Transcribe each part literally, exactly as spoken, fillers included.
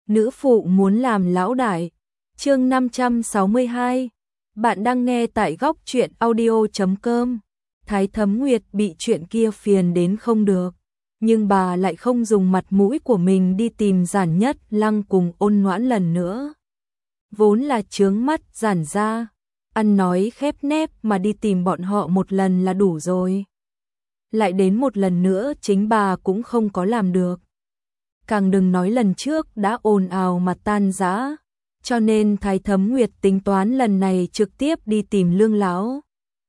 nữ phụ muốn làm lão đại. Chương năm trăm sáu mươi hai. Bạn đang nghe tại góc truyện audio chấm com. Thái Thấm Nguyệt bị chuyện kia phiền đến không được, nhưng bà lại không dùng mặt mũi của mình đi tìm Giản Nhất Lăng cùng Ôn Noãn lần nữa. Vốn là chướng mắt Giản gia, ăn nói khép nép mà đi tìm bọn họ một lần là đủ rồi. Lại đến một lần nữa chính bà cũng không có làm được. Càng đừng nói lần trước đã ồn ào mà tan rã, cho nên Thái Thấm Nguyệt tính toán lần này trực tiếp đi tìm Lương lão.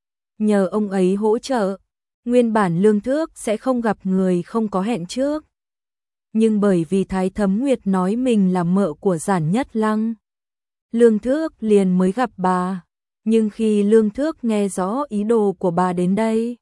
Nhờ ông ấy hỗ trợ, nguyên bản Lương Thước sẽ không gặp người không có hẹn trước. Nhưng bởi vì Thái Thấm Nguyệt nói mình là mợ của Giản Nhất Lăng, Lương Thước liền mới gặp bà. Nhưng khi Lương Thước nghe rõ ý đồ của bà đến đây,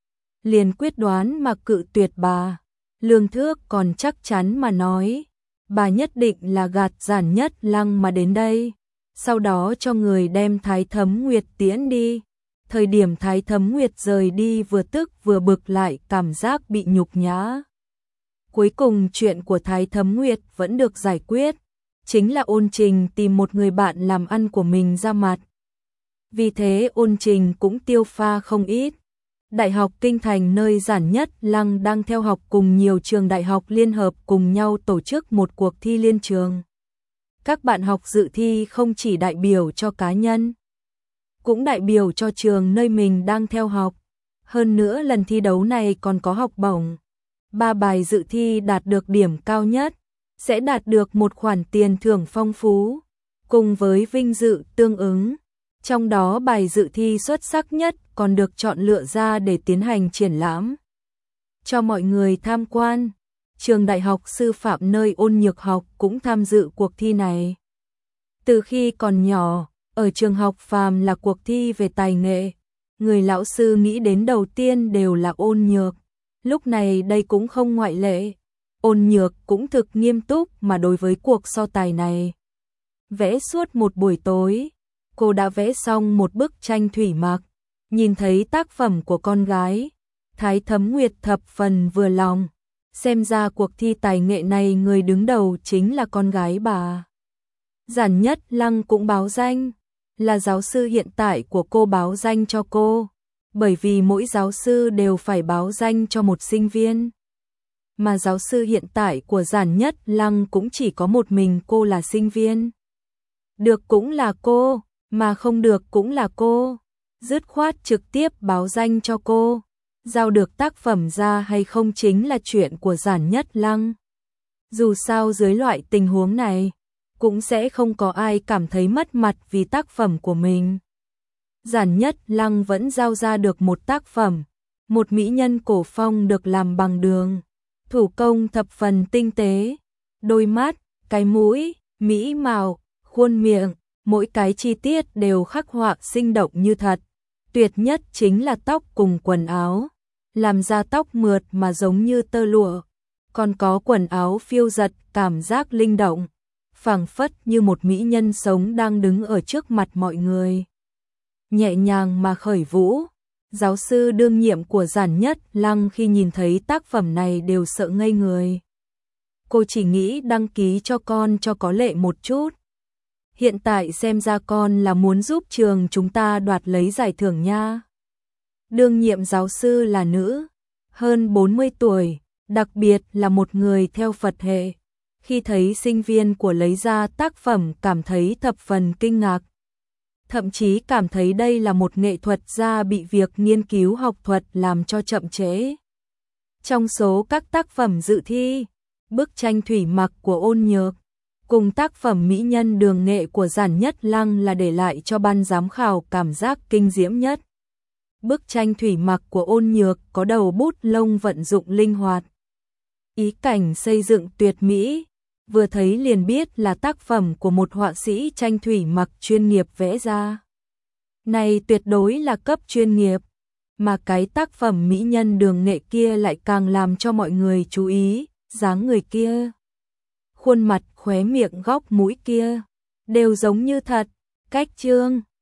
liền quyết đoán mà cự tuyệt bà. Lương Thước còn chắc chắn mà nói, bà nhất định là gạt Giản Nhất Lăng mà đến đây, sau đó cho người đem Thái Thấm Nguyệt tiễn đi. Thời điểm Thái Thấm Nguyệt rời đi vừa tức vừa bực lại cảm giác bị nhục nhã. Cuối cùng chuyện của Thái Thấm Nguyệt vẫn được giải quyết, chính là Ôn Trình tìm một người bạn làm ăn của mình ra mặt. Vì thế Ôn Trình cũng tiêu pha không ít. Đại học Kinh Thành nơi Giản Nhất Lăng đang theo học cùng nhiều trường đại học liên hợp cùng nhau tổ chức một cuộc thi liên trường. Các bạn học dự thi không chỉ đại biểu cho cá nhân, cũng đại biểu cho trường nơi mình đang theo học. Hơn nữa lần thi đấu này còn có học bổng. Ba bài dự thi đạt được điểm cao nhất sẽ đạt được một khoản tiền thưởng phong phú, cùng với vinh dự tương ứng. Trong đó bài dự thi xuất sắc nhất còn được chọn lựa ra để tiến hành triển lãm cho mọi người tham quan. Trường Đại học Sư phạm nơi Ôn Nhược học cũng tham dự cuộc thi này. Từ khi còn nhỏ, ở trường học phàm là cuộc thi về tài nghệ, người lão sư nghĩ đến đầu tiên đều là Ôn Nhược. Lúc này đây cũng không ngoại lệ. Ôn Nhược cũng thực nghiêm túc mà đối với cuộc so tài này. Vẽ suốt một buổi tối, cô đã vẽ xong một bức tranh thủy mặc. Nhìn thấy tác phẩm của con gái, Thái Thấm Nguyệt thập phần vừa lòng. Xem ra cuộc thi tài nghệ này người đứng đầu chính là con gái bà. Giản Nhất Lăng cũng báo danh, là giáo sư hiện tại của cô báo danh cho cô, bởi vì mỗi giáo sư đều phải báo danh cho một sinh viên. Mà giáo sư hiện tại của Giản Nhất Lăng cũng chỉ có một mình cô là sinh viên. Được cũng là cô, mà không được cũng là cô. Dứt khoát trực tiếp báo danh cho cô. Giao được tác phẩm ra hay không chính là chuyện của Giản Nhất Lăng. Dù sao dưới loại tình huống này, cũng sẽ không có ai cảm thấy mất mặt vì tác phẩm của mình. Giản Nhất Lăng vẫn giao ra được một tác phẩm, một mỹ nhân cổ phong được làm bằng đường, thủ công thập phần tinh tế, đôi mắt, cái mũi, mỹ mạo, khuôn miệng, mỗi cái chi tiết đều khắc họa sinh động như thật. Tuyệt nhất chính là tóc cùng quần áo, làm ra tóc mượt mà giống như tơ lụa, còn có quần áo phiêu giật cảm giác linh động, phảng phất như một mỹ nhân sống đang đứng ở trước mặt mọi người. Nhẹ nhàng mà khởi vũ, giáo sư đương nhiệm của Giản Nhất Lăng khi nhìn thấy tác phẩm này đều sợ ngây người. Cô chỉ nghĩ đăng ký cho con cho có lệ một chút. Hiện tại xem ra con là muốn giúp trường chúng ta đoạt lấy giải thưởng nha. Đương nhiệm giáo sư là nữ, hơn bốn mươi tuổi, đặc biệt là một người theo Phật hệ. Khi thấy sinh viên của lấy ra tác phẩm cảm thấy thập phần kinh ngạc. Thậm chí cảm thấy đây là một nghệ thuật gia bị việc nghiên cứu học thuật làm cho chậm trễ. Trong số các tác phẩm dự thi, bức tranh thủy mặc của Ôn Nhược cùng tác phẩm mỹ nhân đường nghệ của Giản Nhất Lăng là để lại cho ban giám khảo cảm giác kinh diễm nhất. Bức tranh thủy mặc của Ôn Nhược có đầu bút lông vận dụng linh hoạt, ý cảnh xây dựng tuyệt mỹ, vừa thấy liền biết là tác phẩm của một họa sĩ tranh thủy mặc chuyên nghiệp vẽ ra. Này tuyệt đối là cấp chuyên nghiệp, mà cái tác phẩm mỹ nhân đường nghệ kia lại càng làm cho mọi người chú ý, dáng người kia, khuôn mặt, khóe miệng, góc mũi kia, đều giống như thật, cách trương,